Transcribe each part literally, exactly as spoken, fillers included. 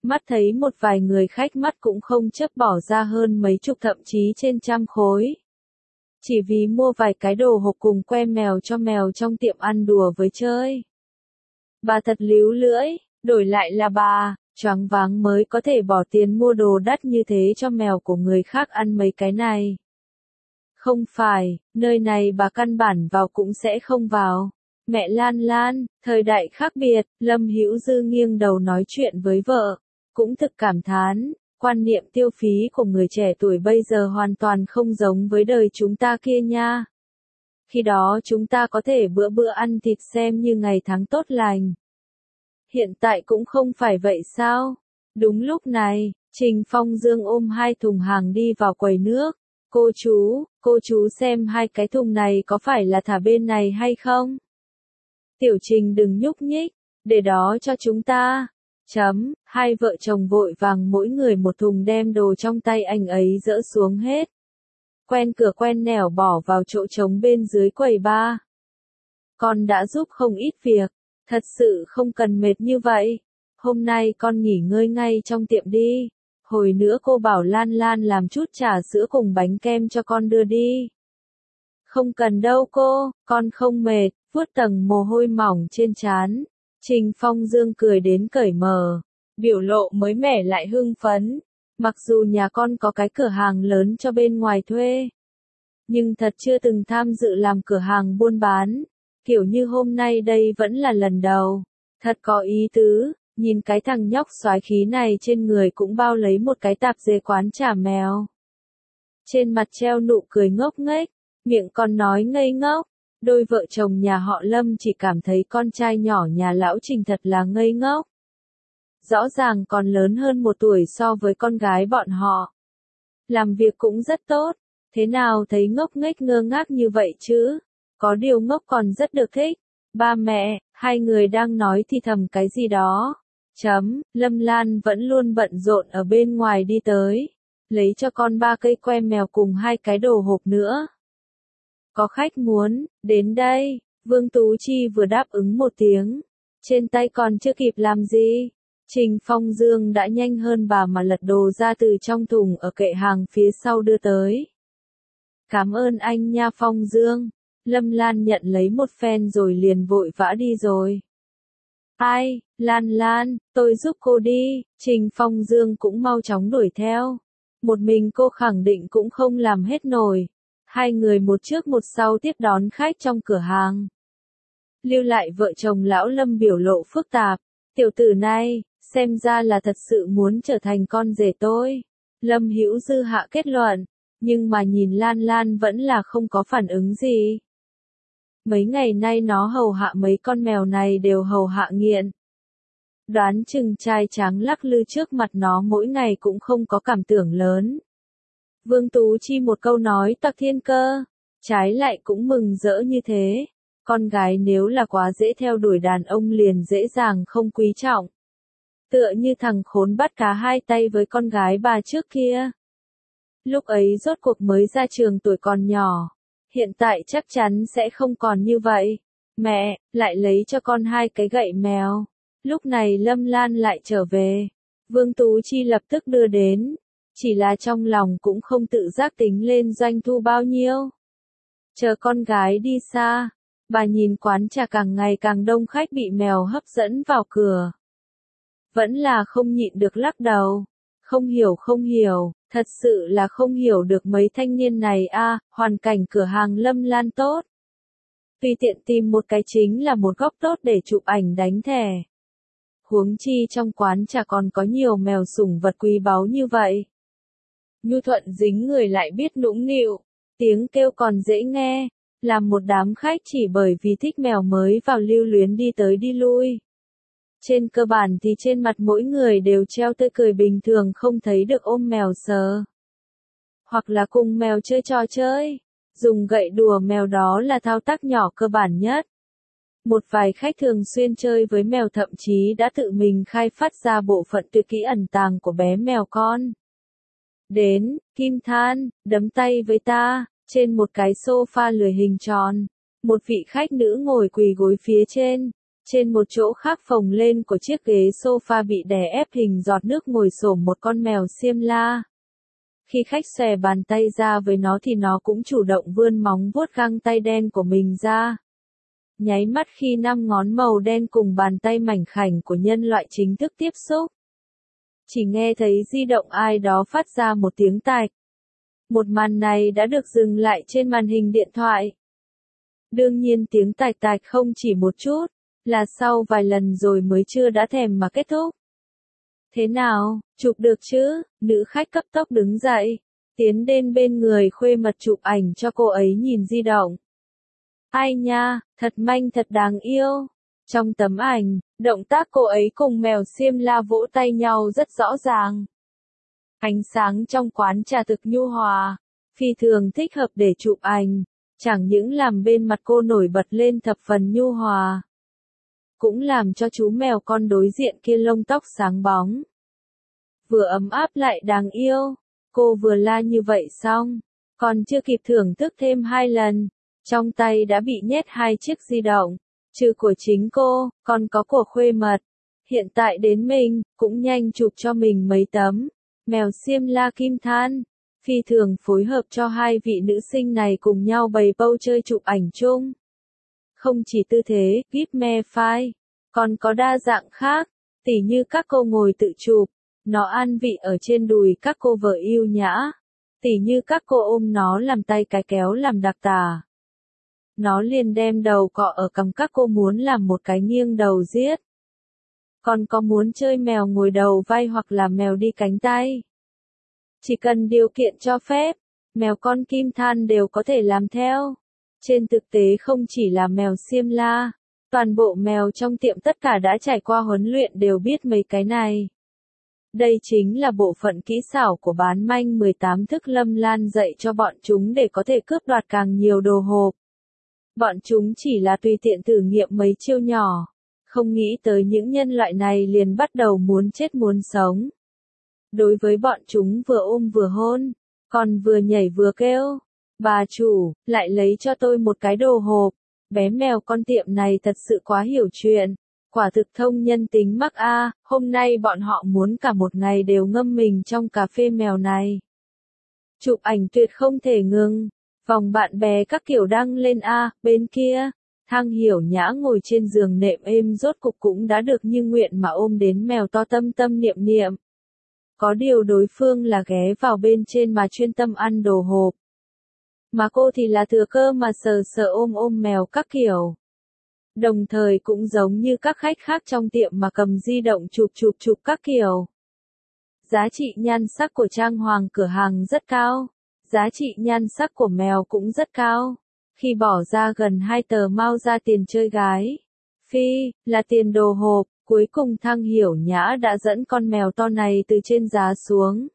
Mắt thấy một vài người khách mắt cũng không chấp bỏ ra hơn mấy chục thậm chí trên trăm khối. Chỉ vì mua vài cái đồ hộp cùng que mèo cho mèo trong tiệm ăn đùa với chơi. Bà thật líu lưỡi, đổi lại là bà, choáng váng mới có thể bỏ tiền mua đồ đắt như thế cho mèo của người khác ăn mấy cái này. Không phải, nơi này bà căn bản vào cũng sẽ không vào. Mẹ Lan Lan, thời đại khác biệt, Lâm Hữu Dư nghiêng đầu nói chuyện với vợ, cũng thực cảm thán, quan niệm tiêu phí của người trẻ tuổi bây giờ hoàn toàn không giống với đời chúng ta kia nha. Khi đó chúng ta có thể bữa bữa ăn thịt xem như ngày tháng tốt lành. Hiện tại cũng không phải vậy sao? Đúng lúc này, Trình Phong Dương ôm hai thùng hàng đi vào quầy nước. Cô chú, cô chú xem hai cái thùng này có phải là thả bên này hay không? Tiểu Trình đừng nhúc nhích, để đó cho chúng ta. Chấm, hai vợ chồng vội vàng mỗi người một thùng đem đồ trong tay anh ấy dỡ xuống hết. Quen cửa quen nẻo bỏ vào chỗ trống bên dưới quầy bar. Con đã giúp không ít việc, thật sự không cần mệt như vậy. Hôm nay con nghỉ ngơi ngay trong tiệm đi. Hồi nữa cô bảo Lan Lan làm chút trà sữa cùng bánh kem cho con đưa đi. Không cần đâu cô, con không mệt, vuốt tầng mồ hôi mỏng trên trán. Trình Phong Dương cười đến cởi mờ, biểu lộ mới mẻ lại hưng phấn. Mặc dù nhà con có cái cửa hàng lớn cho bên ngoài thuê, nhưng thật chưa từng tham dự làm cửa hàng buôn bán. Kiểu như hôm nay đây vẫn là lần đầu. Thật có ý tứ, nhìn cái thằng nhóc soái khí này trên người cũng bao lấy một cái tạp dề quán trà mèo. Trên mặt treo nụ cười ngốc nghếch, miệng còn nói ngây ngốc. Đôi vợ chồng nhà họ Lâm chỉ cảm thấy con trai nhỏ nhà lão Trình thật là ngây ngốc. Rõ ràng còn lớn hơn một tuổi so với con gái bọn họ. Làm việc cũng rất tốt, thế nào thấy ngốc nghếch ngơ ngác như vậy chứ? Có điều ngốc còn rất được thích. Ba mẹ, hai người đang nói thì thầm cái gì đó. Chấm, Lâm Lan vẫn luôn bận rộn ở bên ngoài đi tới. Lấy cho con ba cây que mèo cùng hai cái đồ hộp nữa. Có khách muốn, đến đây. Vương Tú Chi vừa đáp ứng một tiếng. Trên tay còn chưa kịp làm gì. Trình Phong Dương đã nhanh hơn bà mà lật đồ ra từ trong thùng ở kệ hàng phía sau đưa tới. Cảm ơn anh nha Phong Dương. Lâm Lan nhận lấy một phen rồi liền vội vã đi rồi. Ai, Lan Lan, tôi giúp cô đi. Trình Phong Dương cũng mau chóng đuổi theo. Một mình cô khẳng định cũng không làm hết nổi. Hai người một trước một sau tiếp đón khách trong cửa hàng. Lưu lại vợ chồng lão Lâm biểu lộ phức tạp. Tiểu tử này, xem ra là thật sự muốn trở thành con rể tôi. Lâm Hữu Dư hạ kết luận, nhưng mà nhìn Lan Lan vẫn là không có phản ứng gì. Mấy ngày nay nó hầu hạ mấy con mèo này đều hầu hạ nghiện. Đoán chừng trai tráng lắc lư trước mặt nó mỗi ngày cũng không có cảm tưởng lớn. Vương Tú Chi một câu nói toạc thiên cơ, trái lại cũng mừng rỡ như thế. Con gái nếu là quá dễ theo đuổi đàn ông liền dễ dàng không quý trọng. Tựa như thằng khốn bắt cá hai tay với con gái bà trước kia. Lúc ấy rốt cuộc mới ra trường tuổi còn nhỏ. Hiện tại chắc chắn sẽ không còn như vậy. Mẹ, lại lấy cho con hai cái gậy mèo. Lúc này Lâm Lan lại trở về. Vương Tú Chi lập tức đưa đến. Chỉ là trong lòng cũng không tự giác tính lên doanh thu bao nhiêu. Chờ con gái đi xa. Bà nhìn quán trà càng ngày càng đông khách bị mèo hấp dẫn vào cửa. Vẫn là không nhịn được lắc đầu. Không hiểu không hiểu, thật sự là không hiểu được mấy thanh niên này a, à, hoàn cảnh cửa hàng Lâm Lan tốt. Tùy tiện tìm một cái chính là một góc tốt để chụp ảnh đánh thẻ. Huống chi trong quán trà còn có nhiều mèo sủng vật quý báu như vậy. Nhu Thuận dính người lại biết nũng nịu, tiếng kêu còn dễ nghe, làm một đám khách chỉ bởi vì thích mèo mới vào lưu luyến đi tới đi lui. Trên cơ bản thì trên mặt mỗi người đều treo tươi cười bình thường không thấy được ôm mèo sờ. Hoặc là cùng mèo chơi trò chơi. Dùng gậy đùa mèo đó là thao tác nhỏ cơ bản nhất. Một vài khách thường xuyên chơi với mèo thậm chí đã tự mình khai phát ra bộ phận tuyệt kỹ ẩn tàng của bé mèo con. Đến, Kim Than, đấm tay với ta, trên một cái sofa lười hình tròn. Một vị khách nữ ngồi quỳ gối phía trên. Trên một chỗ khác phồng lên của chiếc ghế sofa bị đè ép hình giọt nước ngồi xổm một con mèo xiêm la. Khi khách xòe bàn tay ra với nó thì nó cũng chủ động vươn móng vuốt găng tay đen của mình ra. Nháy mắt khi năm ngón màu đen cùng bàn tay mảnh khảnh của nhân loại chính thức tiếp xúc. Chỉ nghe thấy di động ai đó phát ra một tiếng tạch. Một màn này đã được dừng lại trên màn hình điện thoại. Đương nhiên tiếng tạch tạch không chỉ một chút, là sau vài lần rồi mới chưa đã thèm mà kết thúc. Thế nào, chụp được chứ? Nữ khách cấp tốc đứng dậy, tiến đến bên người khuê mật chụp ảnh cho cô ấy nhìn di động. Ai nha, thật manh thật đáng yêu. Trong tấm ảnh, động tác cô ấy cùng mèo xiêm la vỗ tay nhau rất rõ ràng. Ánh sáng trong quán trà thực nhu hòa, phi thường thích hợp để chụp ảnh, chẳng những làm bên mặt cô nổi bật lên thập phần nhu hòa, cũng làm cho chú mèo con đối diện kia lông tóc sáng bóng. Vừa ấm áp lại đáng yêu, cô vừa la như vậy xong, còn chưa kịp thưởng thức thêm hai lần, trong tay đã bị nhét hai chiếc di động, trừ của chính cô, còn có của khuê mật. Hiện tại đến mình, cũng nhanh chụp cho mình mấy tấm. Mèo xiêm la Kim Than, phi thường phối hợp cho hai vị nữ sinh này cùng nhau bày bâu chơi chụp ảnh chung. Không chỉ tư thế, kíp me phai, còn có đa dạng khác, tỉ như các cô ngồi tự chụp, nó an vị ở trên đùi các cô vợ yêu nhã, tỉ như các cô ôm nó làm tay cái kéo làm đặc tả. Nó liền đem đầu cọ ở cằm các cô muốn làm một cái nghiêng đầu giết. Còn có muốn chơi mèo ngồi đầu vai hoặc là mèo đi cánh tay. Chỉ cần điều kiện cho phép, mèo con Kim Than đều có thể làm theo. Trên thực tế không chỉ là mèo xiêm la, toàn bộ mèo trong tiệm tất cả đã trải qua huấn luyện đều biết mấy cái này. Đây chính là bộ phận kỹ xảo của bán manh mười tám thức Lâm Lan dạy cho bọn chúng để có thể cướp đoạt càng nhiều đồ hộp. Bọn chúng chỉ là tùy tiện thử nghiệm mấy chiêu nhỏ, không nghĩ tới những nhân loại này liền bắt đầu muốn chết muốn sống. Đối với bọn chúng vừa ôm vừa hôn, còn vừa nhảy vừa kêu, bà chủ, lại lấy cho tôi một cái đồ hộp. Bé mèo con tiệm này thật sự quá hiểu chuyện, quả thực thông nhân tính mắc a. Hôm nay bọn họ muốn cả một ngày đều ngâm mình trong cà phê mèo này. Chụp ảnh tuyệt không thể ngừng, vòng bạn bè các kiểu đăng lên a. Bên kia, Thang Hiểu Nhã ngồi trên giường nệm êm rốt cục cũng đã được như nguyện mà ôm đến mèo to tâm tâm niệm niệm. Có điều đối phương là ghé vào bên trên mà chuyên tâm ăn đồ hộp. Mà cô thì là thừa cơ mà sờ sờ ôm ôm mèo các kiểu. Đồng thời cũng giống như các khách khác trong tiệm mà cầm di động chụp chụp chụp các kiểu. Giá trị nhan sắc của trang hoàng cửa hàng rất cao. Giá trị nhan sắc của mèo cũng rất cao. Khi bỏ ra gần hai tờ mao ra tiền chơi gái, phi, là tiền đồ hộp, cuối cùng Thang Hiểu Nhã đã dẫn con mèo to này từ trên giá xuống.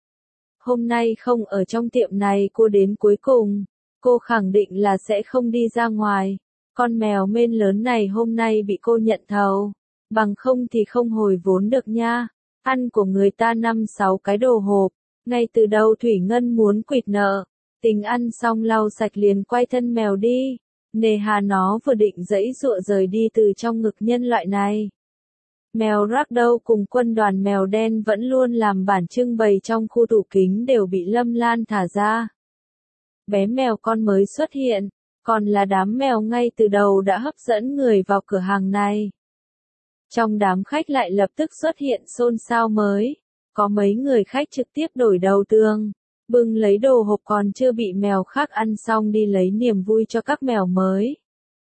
Hôm nay không ở trong tiệm này cô đến cuối cùng, cô khẳng định là sẽ không đi ra ngoài. Con mèo mên lớn này hôm nay bị cô nhận thầu, bằng không thì không hồi vốn được nha. Ăn của người ta năm sáu cái đồ hộp, ngay từ đầu Thủy Ngân muốn quỵt nợ. Tính ăn xong lau sạch liền quay thân mèo đi, nề hà nó vừa định giãy giụa rời đi từ trong ngực nhân loại này. Mèo Ragdoll cùng quân đoàn mèo đen vẫn luôn làm bản trưng bày trong khu tủ kính đều bị Lâm Lan thả ra. Bé mèo con mới xuất hiện, còn là đám mèo ngay từ đầu đã hấp dẫn người vào cửa hàng này. Trong đám khách lại lập tức xuất hiện xôn xao mới, có mấy người khách trực tiếp đổi đầu tường, bưng lấy đồ hộp còn chưa bị mèo khác ăn xong đi lấy niềm vui cho các mèo mới.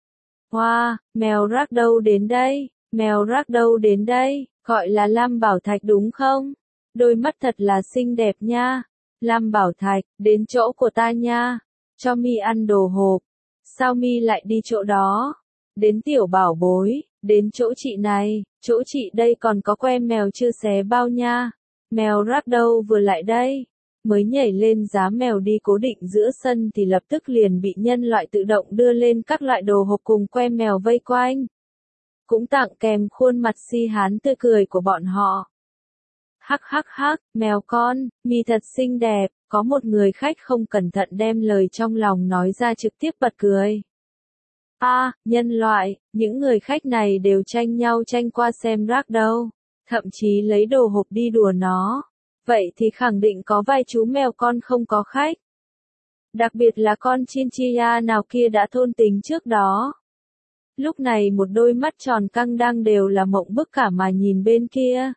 Wow, mèo Ragdoll đến đây, mèo Ragdoll đến đây, gọi là Lam Bảo Thạch đúng không? Đôi mắt thật là xinh đẹp nha. Lam Bảo Thạch, đến chỗ của ta nha, cho mi ăn đồ hộp. Sao mi lại đi chỗ đó? Đến tiểu bảo bối, đến chỗ chị này, chỗ chị đây còn có que mèo chưa xé bao nha. Mèo Ragdoll vừa lại đây, mới nhảy lên giá mèo đi cố định giữa sân thì lập tức liền bị nhân loại tự động đưa lên các loại đồ hộp cùng que mèo vây quanh. Cũng tặng kèm khuôn mặt si hán tươi cười của bọn họ. Hắc hắc hắc, mèo con, mi thật xinh đẹp, có một người khách không cẩn thận đem lời trong lòng nói ra trực tiếp bật cười. A, à, nhân loại, những người khách này đều tranh nhau tranh qua xem rác đâu. Thậm chí lấy đồ hộp đi đùa nó. Vậy thì khẳng định có vài chú mèo con không có khách. Đặc biệt là con chinchilla nào kia đã thôn tính trước đó. Lúc này một đôi mắt tròn căng đang đều là mộng bức cả mà nhìn bên kia.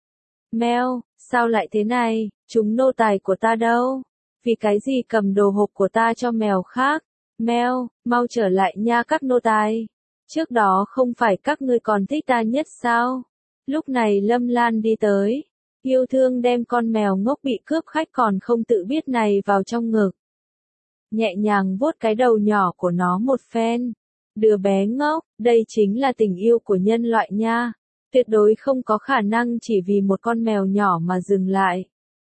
Mèo, sao lại thế này, chúng nô tài của ta đâu? Vì cái gì cầm đồ hộp của ta cho mèo khác? Mèo, mau trở lại nha các nô tài. Trước đó không phải các ngươi còn thích ta nhất sao? Lúc này Lâm Lan đi tới. Yêu thương đem con mèo ngốc bị cướp khách còn không tự biết này vào trong ngực. Nhẹ nhàng vuốt cái đầu nhỏ của nó một phen. Đứa bé ngốc, đây chính là tình yêu của nhân loại nha. Tuyệt đối không có khả năng chỉ vì một con mèo nhỏ mà dừng lại.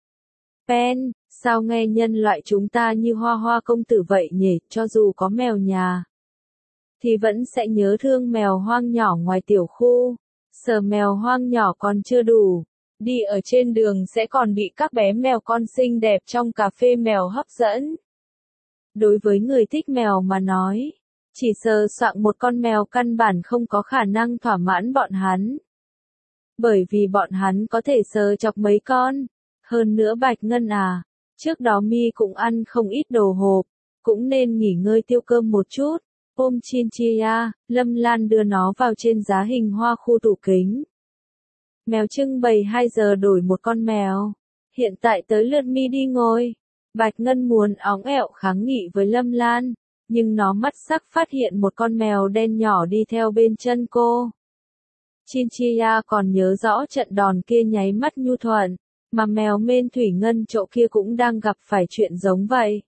Pen, sao nghe nhân loại chúng ta như hoa hoa công tử vậy nhỉ, cho dù có mèo nhà. Thì vẫn sẽ nhớ thương mèo hoang nhỏ ngoài tiểu khu. Sờ mèo hoang nhỏ còn chưa đủ. Đi ở trên đường sẽ còn bị các bé mèo con xinh đẹp trong cà phê mèo hấp dẫn. Đối với người thích mèo mà nói, chỉ sờ soạng một con mèo căn bản không có khả năng thỏa mãn bọn hắn. Bởi vì bọn hắn có thể sờ chọc mấy con. Hơn nữa Bạch Ngân à, trước đó mi cũng ăn không ít đồ hộp, cũng nên nghỉ ngơi tiêu cơm một chút. Ôm chinchilla, Lâm Lan đưa nó vào trên giá hình hoa khu tủ kính. Mèo trưng bày hai giờ đổi một con mèo. Hiện tại tới lượt mi đi ngồi. Bạch Ngân muốn óng ẹo kháng nghị với Lâm Lan, nhưng nó mắt sắc phát hiện một con mèo đen nhỏ đi theo bên chân cô. Chinchilla còn nhớ rõ trận đòn kia nháy mắt nhu thuận, mà mèo Mên Thủy Ngân chỗ kia cũng đang gặp phải chuyện giống vậy.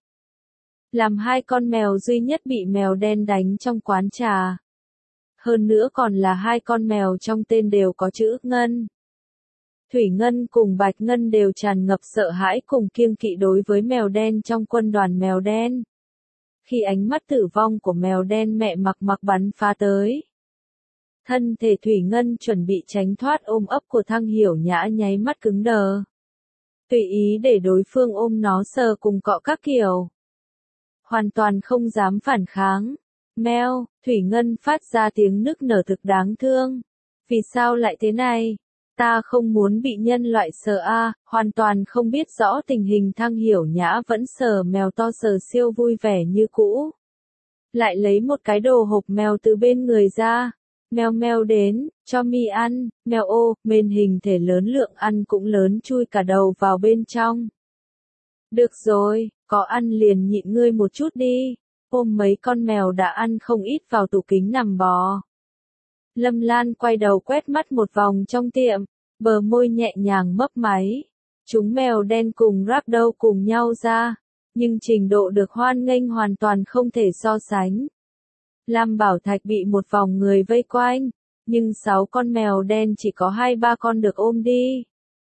Làm hai con mèo duy nhất bị mèo đen đánh trong quán trà. Hơn nữa còn là hai con mèo trong tên đều có chữ Ngân. Thủy Ngân cùng Bạch Ngân đều tràn ngập sợ hãi cùng kiêng kỵ đối với mèo đen trong quân đoàn mèo đen. Khi ánh mắt tử vong của mèo đen mẹ mặc mặc bắn phá tới. Thân thể Thủy Ngân chuẩn bị tránh thoát ôm ấp của Thăng Hiểu Nhã nháy mắt cứng đờ. Tùy ý để đối phương ôm nó sờ cùng cọ các kiểu. Hoàn toàn không dám phản kháng. Meo, Thủy Ngân phát ra tiếng nức nở thực đáng thương. Vì sao lại thế này? Ta không muốn bị nhân loại sờ a, à, hoàn toàn không biết rõ tình hình Thăng Hiểu Nhã vẫn sờ mèo to sờ siêu vui vẻ như cũ. Lại lấy một cái đồ hộp mèo từ bên người ra. Mèo mèo đến, cho mi ăn, mèo ô, mền hình thể lớn lượng ăn cũng lớn chui cả đầu vào bên trong. Được rồi, có ăn liền nhịn ngươi một chút đi. Ôm mấy con mèo đã ăn không ít vào tủ kính nằm bò. Lâm Lan quay đầu quét mắt một vòng trong tiệm, bờ môi nhẹ nhàng mấp máy. Chúng mèo đen cùng ragdoll cùng nhau ra, nhưng trình độ được hoan nghênh hoàn toàn không thể so sánh. Lam Bảo Thạch bị một vòng người vây quanh, nhưng sáu con mèo đen chỉ có hai ba con được ôm đi.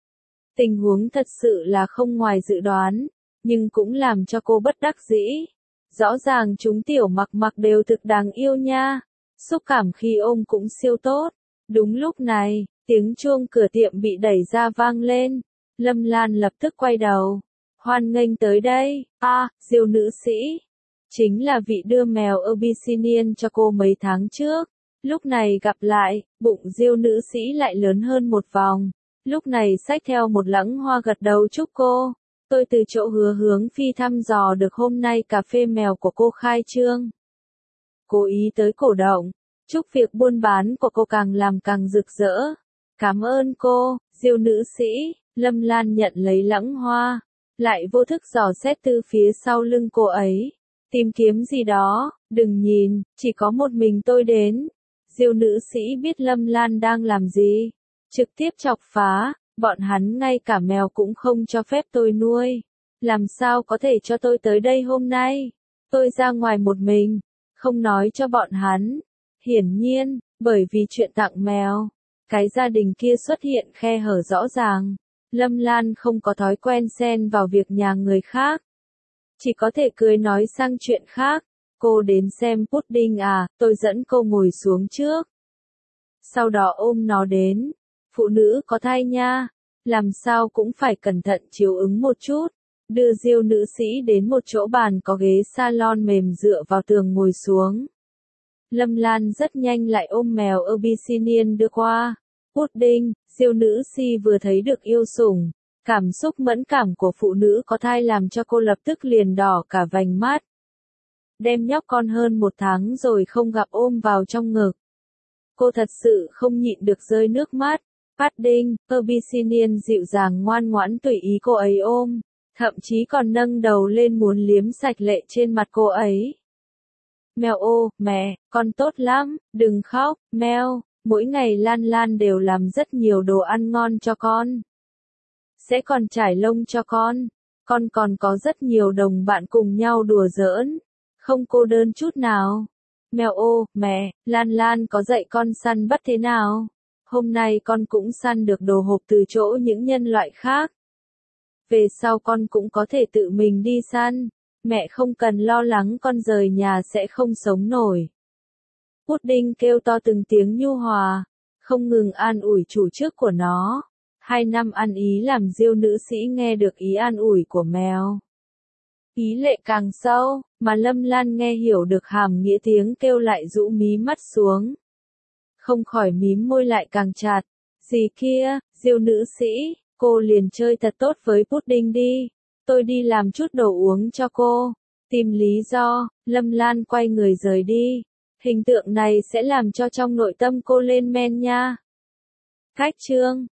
Tình huống thật sự là không ngoài dự đoán, nhưng cũng làm cho cô bất đắc dĩ. Rõ ràng chúng tiểu mặc mặc đều thực đáng yêu nha, xúc cảm khi ôm cũng siêu tốt. Đúng lúc này, tiếng chuông cửa tiệm bị đẩy ra vang lên, Lâm Lan lập tức quay đầu. Hoan nghênh tới đây, a, à, Diêu nữ sĩ. Chính là vị đưa mèo Abyssinian cho cô mấy tháng trước. Lúc này gặp lại, bụng Diêu nữ sĩ lại lớn hơn một vòng. Lúc này xách theo một lẵng hoa gật đầu chúc cô. Tôi từ chỗ hứa hướng phi thăm dò được hôm nay cà phê mèo của cô khai trương. Cố ý tới cổ động, chúc việc buôn bán của cô càng làm càng rực rỡ. Cảm ơn cô, Diêu nữ sĩ. Lâm Lan nhận lấy lẵng hoa, lại vô thức dò xét từ phía sau lưng cô ấy. Tìm kiếm gì đó, đừng nhìn, chỉ có một mình tôi đến. Diêu nữ sĩ biết Lâm Lan đang làm gì. Trực tiếp chọc phá, bọn hắn ngay cả mèo cũng không cho phép tôi nuôi. Làm sao có thể cho tôi tới đây hôm nay? Tôi ra ngoài một mình, không nói cho bọn hắn. Hiển nhiên, bởi vì chuyện tặng mèo, cái gia đình kia xuất hiện khe hở rõ ràng. Lâm Lan không có thói quen xen vào việc nhà người khác. Chỉ có thể cười nói sang chuyện khác. Cô đến xem pudding à, tôi dẫn cô ngồi xuống trước. Sau đó ôm nó đến. Phụ nữ có thai nha. Làm sao cũng phải cẩn thận chiếu ứng một chút. Đưa Diêu nữ sĩ đến một chỗ bàn có ghế salon mềm dựa vào tường ngồi xuống. Lâm Lan rất nhanh lại ôm mèo Abyssinian đưa qua. Pudding, siêu nữ si vừa thấy được yêu sủng. Cảm xúc mẫn cảm của phụ nữ có thai làm cho cô lập tức liền đỏ cả vành mắt. Đem nhóc con hơn một tháng rồi không gặp ôm vào trong ngực. Cô thật sự không nhịn được rơi nước mắt. Pudding, Abyssinian dịu dàng ngoan ngoãn tùy ý cô ấy ôm, thậm chí còn nâng đầu lên muốn liếm sạch lệ trên mặt cô ấy. Mèo ô, mẹ, con tốt lắm, đừng khóc, mèo, mỗi ngày Lan Lan đều làm rất nhiều đồ ăn ngon cho con. Sẽ còn trải lông cho con, con còn có rất nhiều đồng bạn cùng nhau đùa giỡn, không cô đơn chút nào. Mèo ô, mẹ, Lan Lan có dạy con săn bắt thế nào? Hôm nay con cũng săn được đồ hộp từ chỗ những nhân loại khác. Về sau con cũng có thể tự mình đi săn. Mẹ không cần lo lắng con rời nhà sẽ không sống nổi. Pudding kêu to từng tiếng nhu hòa, không ngừng an ủi chủ trước của nó. Hai năm ăn ý làm diêu nữ sĩ nghe được ý an ủi của mèo. Ý lệ càng sâu, mà Lâm Lan nghe hiểu được hàm nghĩa tiếng kêu lại rũ mí mắt xuống. Không khỏi mím môi lại càng chặt. Gì kia, diêu nữ sĩ, cô liền chơi thật tốt với Pudding đi. Tôi đi làm chút đồ uống cho cô. Tìm lý do, Lâm Lan quay người rời đi. Hình tượng này sẽ làm cho trong nội tâm cô lên men nha. Cách chương